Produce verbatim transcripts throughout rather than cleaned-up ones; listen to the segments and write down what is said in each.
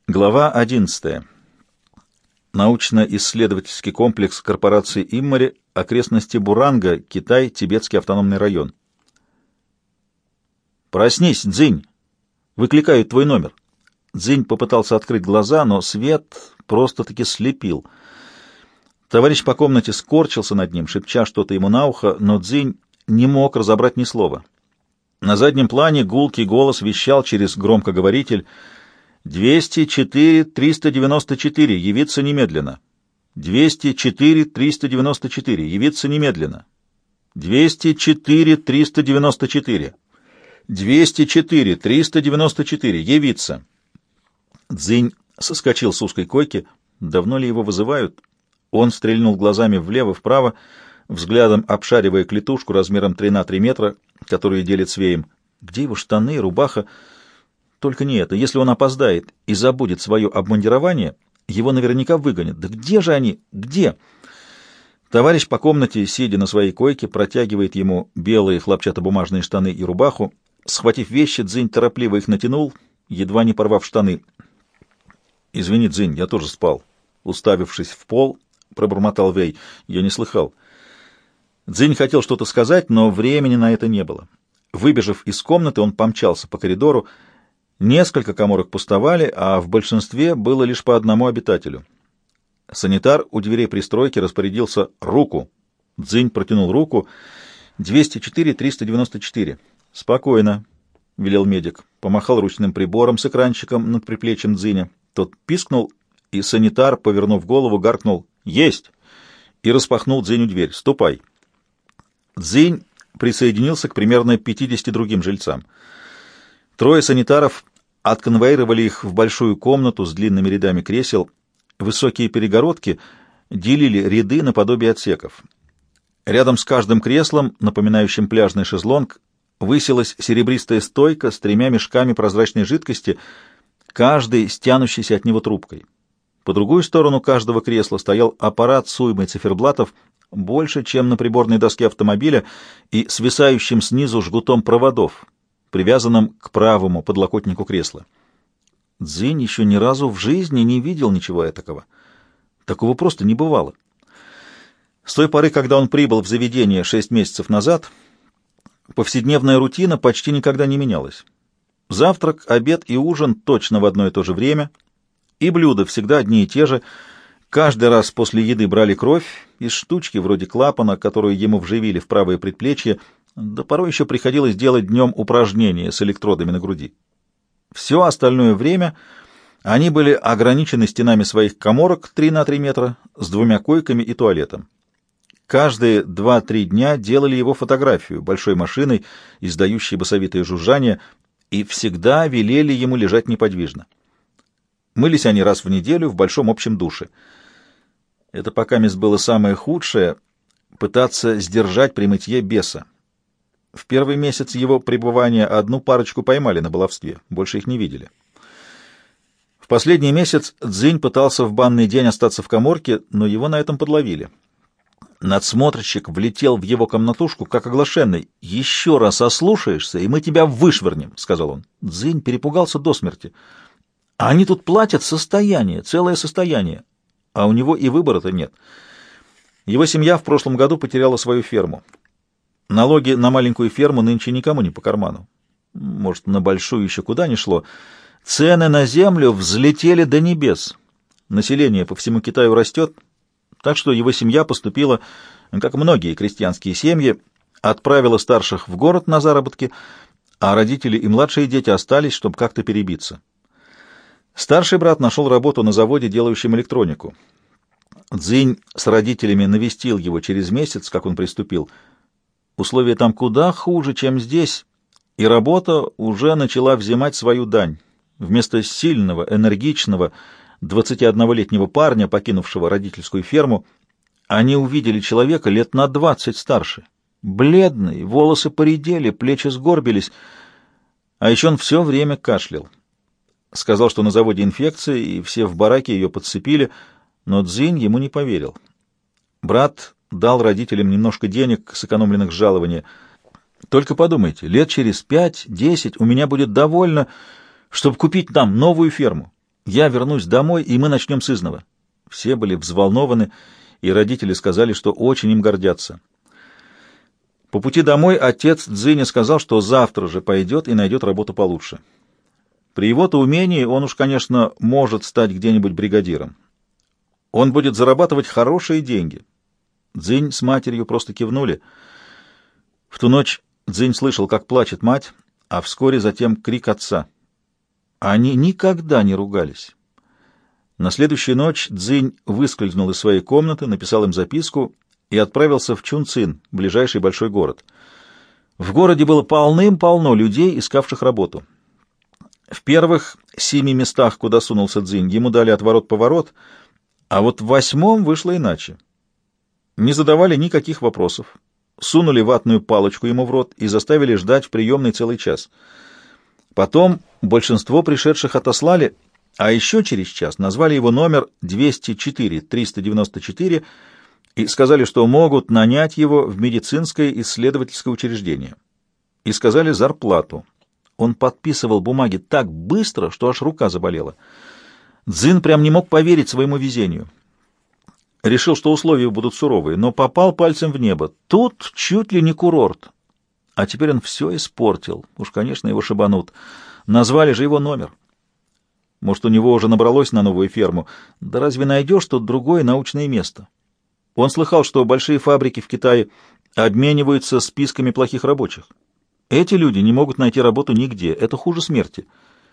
Глава одиннадцатая. Научно-исследовательский комплекс корпорации «Иммари», окрестности Буранга, Китай, Тибетский автономный район. «Проснись, Цзинь! Выкликают твой номер!» Цзинь попытался открыть глаза, но свет просто-таки слепил. Товарищ по комнате скорчился над ним, шепча что-то ему на ухо, но Цзинь не мог разобрать ни слова. На заднем плане гулкий голос вещал через громкоговоритель: «двести четыре триста девяносто четыре, явиться немедленно! двести четыре триста девяносто четыре, явиться немедленно! двести четыре триста девяносто четыре, двести четыре триста девяносто четыре, явиться!» Цзинь соскочил с узкой койки. Давно ли его вызывают? Он стрельнул глазами влево-вправо, взглядом обшаривая клетушку размером три на три метра, которую делит с Веем. Где его штаны, рубаха? Только не это. Если он опоздает и забудет свое обмундирование, его наверняка выгонят. Да где же они? Где? Товарищ по комнате, сидя на своей койке, протягивает ему белые хлопчатобумажные штаны и рубаху. Схватив вещи, Цзинь торопливо их натянул, едва не порвав штаны. «Извини, Цзинь, я тоже спал». Уставившись в пол, пробормотал Вэй. «Я не слыхал». Цзинь хотел что-то сказать, но времени на это не было. Выбежав из комнаты, он помчался по коридору. Несколько каморок пустовали, а в большинстве было лишь по одному обитателю. Санитар у дверей пристройки распорядился: «Руку!» Цзинь протянул руку. «двести четыре триста девяносто четыре». «Спокойно», — велел медик. Помахал ручным прибором с экранчиком над приплечьем Цзиня. Тот пискнул, и санитар, повернув голову, гаркнул: «Есть!» и распахнул Цзиню дверь. «Ступай!» Цзинь присоединился к примерно пятидесяти другим жильцам. Трое санитаров отконвоировали их в большую комнату с длинными рядами кресел. Высокие перегородки делили ряды наподобие отсеков. Рядом с каждым креслом, напоминающим пляжный шезлонг, высилась серебристая стойка с тремя мешками прозрачной жидкости, каждый с тянущейся от него трубкой. По другую сторону каждого кресла стоял аппарат с уймой циферблатов, больше, чем на приборной доске автомобиля, и свисающим снизу жгутом проводов, привязанным к правому подлокотнику кресла. Цзинь еще ни разу в жизни не видел ничего этакого. Такого просто не бывало. С той поры, когда он прибыл в заведение шесть месяцев назад, повседневная рутина почти никогда не менялась. Завтрак, обед и ужин точно в одно и то же время, и блюда всегда одни и те же. Каждый раз после еды брали кровь из штучки вроде клапана, которую ему вживили в правое предплечье, да порой еще приходилось делать днем упражнения с электродами на груди. Все остальное время они были ограничены стенами своих каморок три на три метра с двумя койками и туалетом. Каждые два-три дня делали его фотографию большой машиной, издающей басовитое жужжание, и всегда велели ему лежать неподвижно. Мылись они раз в неделю в большом общем душе. Это пока мест было самое худшее — пытаться сдержать при мытье беса. В первый месяц его пребывания одну парочку поймали на баловстве, больше их не видели. В последний месяц Цзинь пытался в банный день остаться в каморке, но его на этом подловили. Надсмотрщик влетел в его комнатушку, как оглашенный. «Еще раз ослушаешься, и мы тебя вышвырнем», — сказал он. Цзинь перепугался до смерти. «А они тут платят состояние, целое состояние, а у него и выбора-то нет». Его семья в прошлом году потеряла свою ферму. Налоги на маленькую ферму нынче никому не по карману. Может, на большую еще куда ни шло. Цены на землю взлетели до небес. Население по всему Китаю растет, так что его семья поступила, как многие крестьянские семьи, отправила старших в город на заработки, а родители и младшие дети остались, чтобы как-то перебиться. Старший брат нашел работу на заводе, делающем электронику. Цзинь с родителями навестил его через месяц, как он приступил. Условия там куда хуже, чем здесь, и работа уже начала взимать свою дань. Вместо сильного, энергичного, двадцатиоднолетнего парня, покинувшего родительскую ферму, они увидели человека лет на двадцать старше. Бледный, волосы поредели, плечи сгорбились, а еще он все время кашлял. Сказал, что на заводе инфекция, и все в бараке ее подцепили, но Цзинь ему не поверил. Брат дал родителям немножко денег, сэкономленных с жалования. Только подумайте, лет через пять-десять у меня будет довольно, чтобы купить нам новую ферму. Я вернусь домой, и мы начнем с изного». Все были взволнованы, и родители сказали, что очень им гордятся. По пути домой отец Цзиня сказал, что завтра же пойдет и найдет работу получше. При его-то умении он уж, конечно, может стать где-нибудь бригадиром. Он будет зарабатывать хорошие деньги. Цзинь с матерью просто кивнули. В ту ночь Цзинь слышал, как плачет мать, а вскоре затем крик отца. Они никогда не ругались. На следующую ночь Цзинь выскользнул из своей комнаты, написал им записку и отправился в Чунцин, ближайший большой город. В городе было полным-полно людей, искавших работу. В первых семи местах, куда сунулся Цзинь, ему дали отворот-поворот, а вот в восьмом вышло иначе. Не задавали никаких вопросов, сунули ватную палочку ему в рот и заставили ждать в приемной целый час. Потом большинство пришедших отослали, а еще через час назвали его номер двести четыре триста девяносто четыре и сказали, что могут нанять его в медицинское исследовательское учреждение. И сказали зарплату. Он подписывал бумаги так быстро, что аж рука заболела. Цзин прям не мог поверить своему везению. Решил, что условия будут суровые, но попал пальцем в небо. Тут чуть ли не курорт. А теперь он все испортил. Уж, конечно, его шибанут. Назвали же его номер. Может, у него уже набралось на новую ферму. Да разве найдешь тут другое научное место? Он слыхал, что большие фабрики в Китае обмениваются списками плохих рабочих. Эти люди не могут найти работу нигде. Это хуже смерти.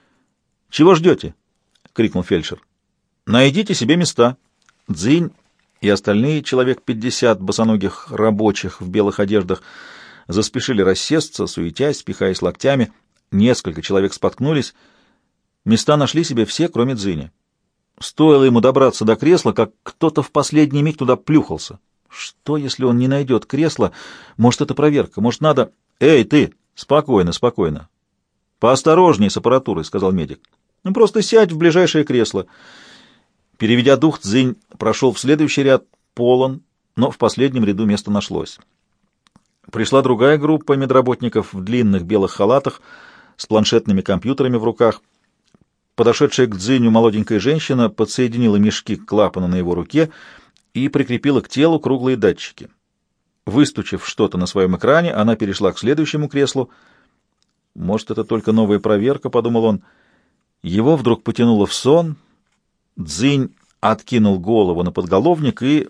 «Чего ждете?» — крикнул фельдшер. «Найдите себе места». Цзинь и остальные человек пятьдесят босоногих рабочих в белых одеждах заспешили рассесться, суетясь, пихаясь локтями. Несколько человек споткнулись. Места нашли себе все, кроме Цзиня. Стоило ему добраться до кресла, как кто-то в последний миг туда плюхался. Что, если он не найдет кресла? Может, это проверка? Может, надо... «Эй, ты! Спокойно, спокойно. Поосторожней с аппаратурой», — сказал медик. «Ну, просто сядь в ближайшее кресло». Переведя дух, Цзинь прошел в следующий ряд, полон, но в последнем ряду место нашлось. Пришла другая группа медработников в длинных белых халатах с планшетными компьютерами в руках. Подошедшая к Цзиню молоденькая женщина подсоединила мешки к клапану на его руке и прикрепила к телу круглые датчики. Выстучив что-то на своем экране, она перешла к следующему креслу. «Может, это только новая проверка», — подумал он. Его вдруг потянуло в сон. Цзинь откинул голову на подголовник и...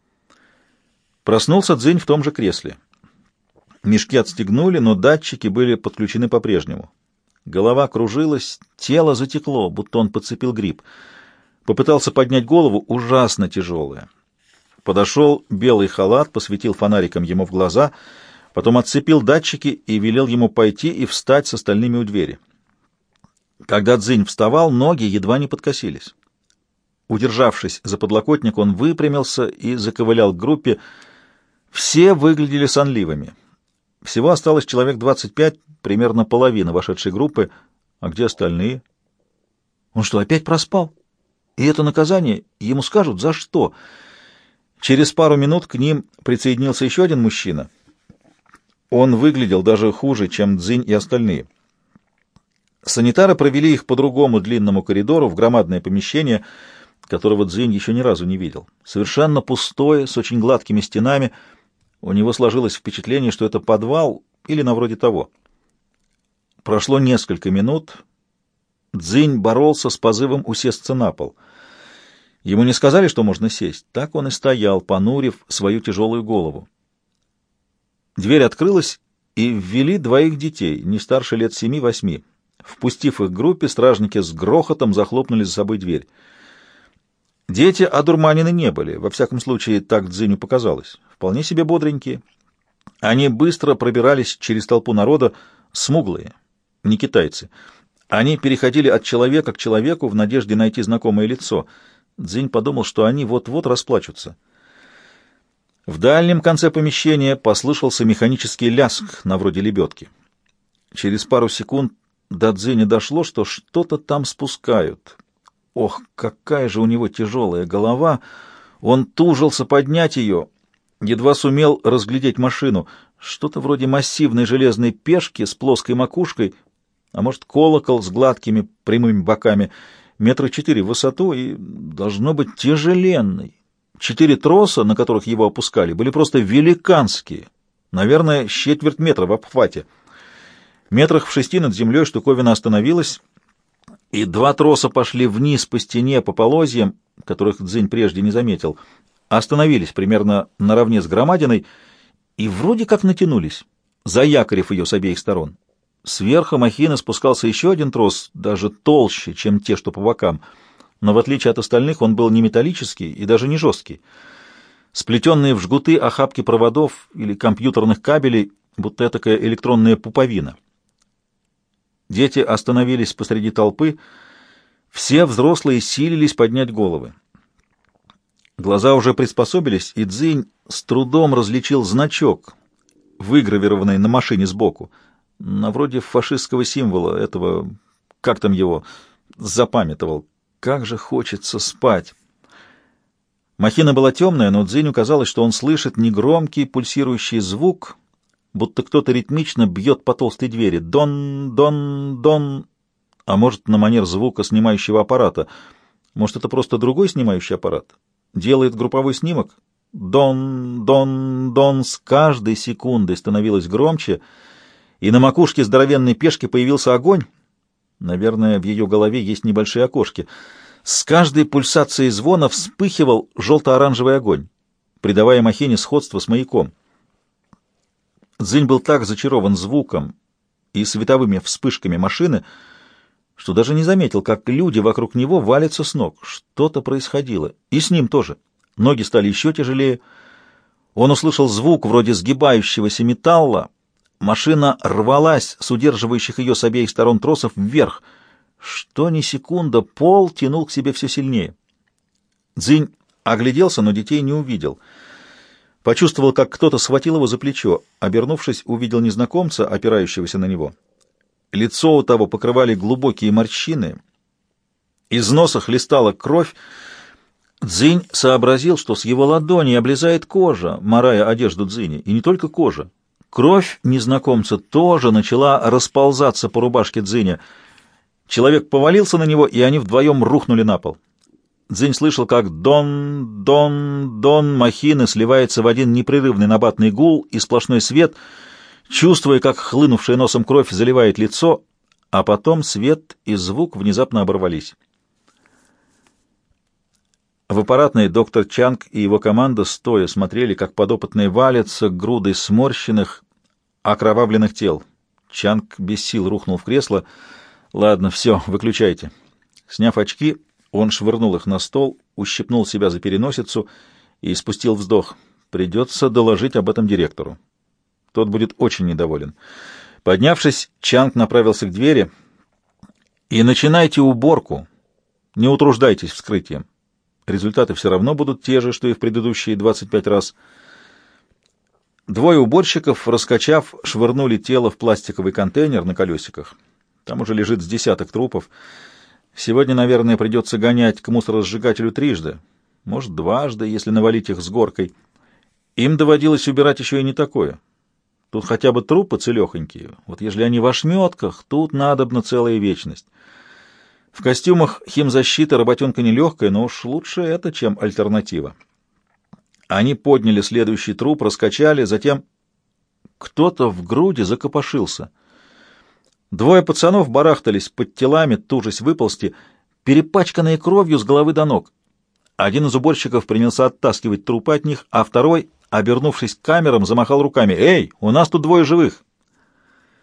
Проснулся Цзинь в том же кресле. Мешки отстегнули, но датчики были подключены по-прежнему. Голова кружилась, тело затекло, будто он подцепил грипп. Попытался поднять голову, ужасно тяжелая. Подошел белый халат, посветил фонариком ему в глаза, потом отцепил датчики и велел ему пойти и встать с остальными у двери. Когда Цзинь вставал, ноги едва не подкосились. Удержавшись за подлокотник, он выпрямился и заковылял к группе. Все выглядели сонливыми. Всего осталось человек двадцать пять, примерно половина вошедшей группы. А где остальные? Он что, опять проспал? И это наказание? Ему скажут, за что? Через пару минут к ним присоединился еще один мужчина. Он выглядел даже хуже, чем Цзинь и остальные. Санитары провели их по другому длинному коридору в громадное помещение, которого Цзинь еще ни разу не видел. Совершенно пустое, с очень гладкими стенами. У него сложилось впечатление, что это подвал или на вроде того. Прошло несколько минут. Цзинь боролся с позывом усесться на пол. Ему не сказали, что можно сесть. Так он и стоял, понурив свою тяжелую голову. Дверь открылась, и ввели двоих детей, не старше лет семи-восьми. Впустив их к группе, стражники с грохотом захлопнули за собой дверь. Дети одурманены не были, во всяком случае, так Цзиню показалось. Вполне себе бодренькие. Они быстро пробирались через толпу народа, смуглые, не китайцы. Они переходили от человека к человеку в надежде найти знакомое лицо. Цзинь подумал, что они вот-вот расплачутся. В дальнем конце помещения послышался механический ляск, на вроде лебедки. Через пару секунд до Цзиня дошло, что что-то там спускают. Ох, какая же у него тяжелая голова! Он тужился поднять ее, едва сумел разглядеть машину. Что-то вроде массивной железной пешки с плоской макушкой, а может, колокол с гладкими прямыми боками. метра четыре в высоту и, должно быть, тяжеленный. Четыре троса, на которых его опускали, были просто великанские, наверное, с четверть метра в обхвате. Метрах в шести над землей штуковина остановилась, и два троса пошли вниз по стене, по полозьям, которых Цзинь прежде не заметил, остановились примерно наравне с громадиной и вроде как натянулись, заякорив ее с обеих сторон. Сверху махины спускался еще один трос, даже толще, чем те, что по бокам, но в отличие от остальных он был не металлический и даже не жесткий. Сплетенные в жгуты охапки проводов или компьютерных кабелей, будто этакая электронная пуповина. Дети остановились посреди толпы, все взрослые силились поднять головы. Глаза уже приспособились, и Цзинь с трудом различил значок, выгравированный на машине сбоку, на вроде фашистского символа этого, как там его, запамятовал. Как же хочется спать! Махина была темная, но Цзиню казалось, что он слышит негромкий пульсирующий звук, будто кто-то ритмично бьет по толстой двери. Дон, дон, дон. А может, на манер звука снимающего аппарата. Может, это просто другой снимающий аппарат? Делает групповой снимок? Дон, дон, дон. С каждой секундой становилось громче, и на макушке здоровенной пешки появился огонь. Наверное, в ее голове есть небольшие окошки. С каждой пульсацией звона вспыхивал желто-оранжевый огонь, придавая махине сходство с маяком. Цзинь был так зачарован звуком и световыми вспышками машины, что даже не заметил, как люди вокруг него валятся с ног. Что-то происходило. И с ним тоже. Ноги стали еще тяжелее. Он услышал звук вроде сгибающегося металла. Машина рвалась с удерживающих ее с обеих сторон тросов вверх. Что ни секунда, пол тянул к себе все сильнее. Цзинь огляделся, но детей не увидел. Почувствовал, как кто-то схватил его за плечо. Обернувшись, увидел незнакомца, опирающегося на него. Лицо у того покрывали глубокие морщины. Из носа хлестала кровь. Цзинь сообразил, что с его ладони облезает кожа, марая одежду Цзиня, и не только кожа. Кровь незнакомца тоже начала расползаться по рубашке Цзиня. Человек повалился на него, и они вдвоем рухнули на пол. Цзинь слышал, как дон, дон, дон махины сливается в один непрерывный набатный гул и сплошной свет, чувствуя, как хлынувшая носом кровь заливает лицо, а потом свет и звук внезапно оборвались. В аппаратной доктор Чанг и его команда стоя смотрели, как подопытные валятся грудой сморщенных, окровавленных тел. Чанг без сил рухнул в кресло. «Ладно, все, выключайте». Сняв очки, он швырнул их на стол, ущипнул себя за переносицу и испустил вздох. «Придется доложить об этом директору. Тот будет очень недоволен». Поднявшись, Чанг направился к двери. «И начинайте уборку. Не утруждайтесь вскрытием. Результаты все равно будут те же, что и в предыдущие двадцать пять раз». Двое уборщиков, раскачав, швырнули тело в пластиковый контейнер на колесиках. Там уже лежит с десяток трупов. Сегодня, наверное, придется гонять к мусоросжигателю трижды. Может, дважды, если навалить их с горкой. Им доводилось убирать еще и не такое. Тут хотя бы трупы целехонькие. Вот если они в ошметках, тут надобна целая вечность. В костюмах химзащиты работенка нелегкая, но уж лучше это, чем альтернатива. Они подняли следующий труп, раскачали, затем кто-то в груди закопошился. Двое пацанов барахтались под телами, тужась выползти, перепачканные кровью с головы до ног. Один из уборщиков принялся оттаскивать трупы от них, а второй, обернувшись к камерам, замахал руками. «Эй, у нас тут двое живых!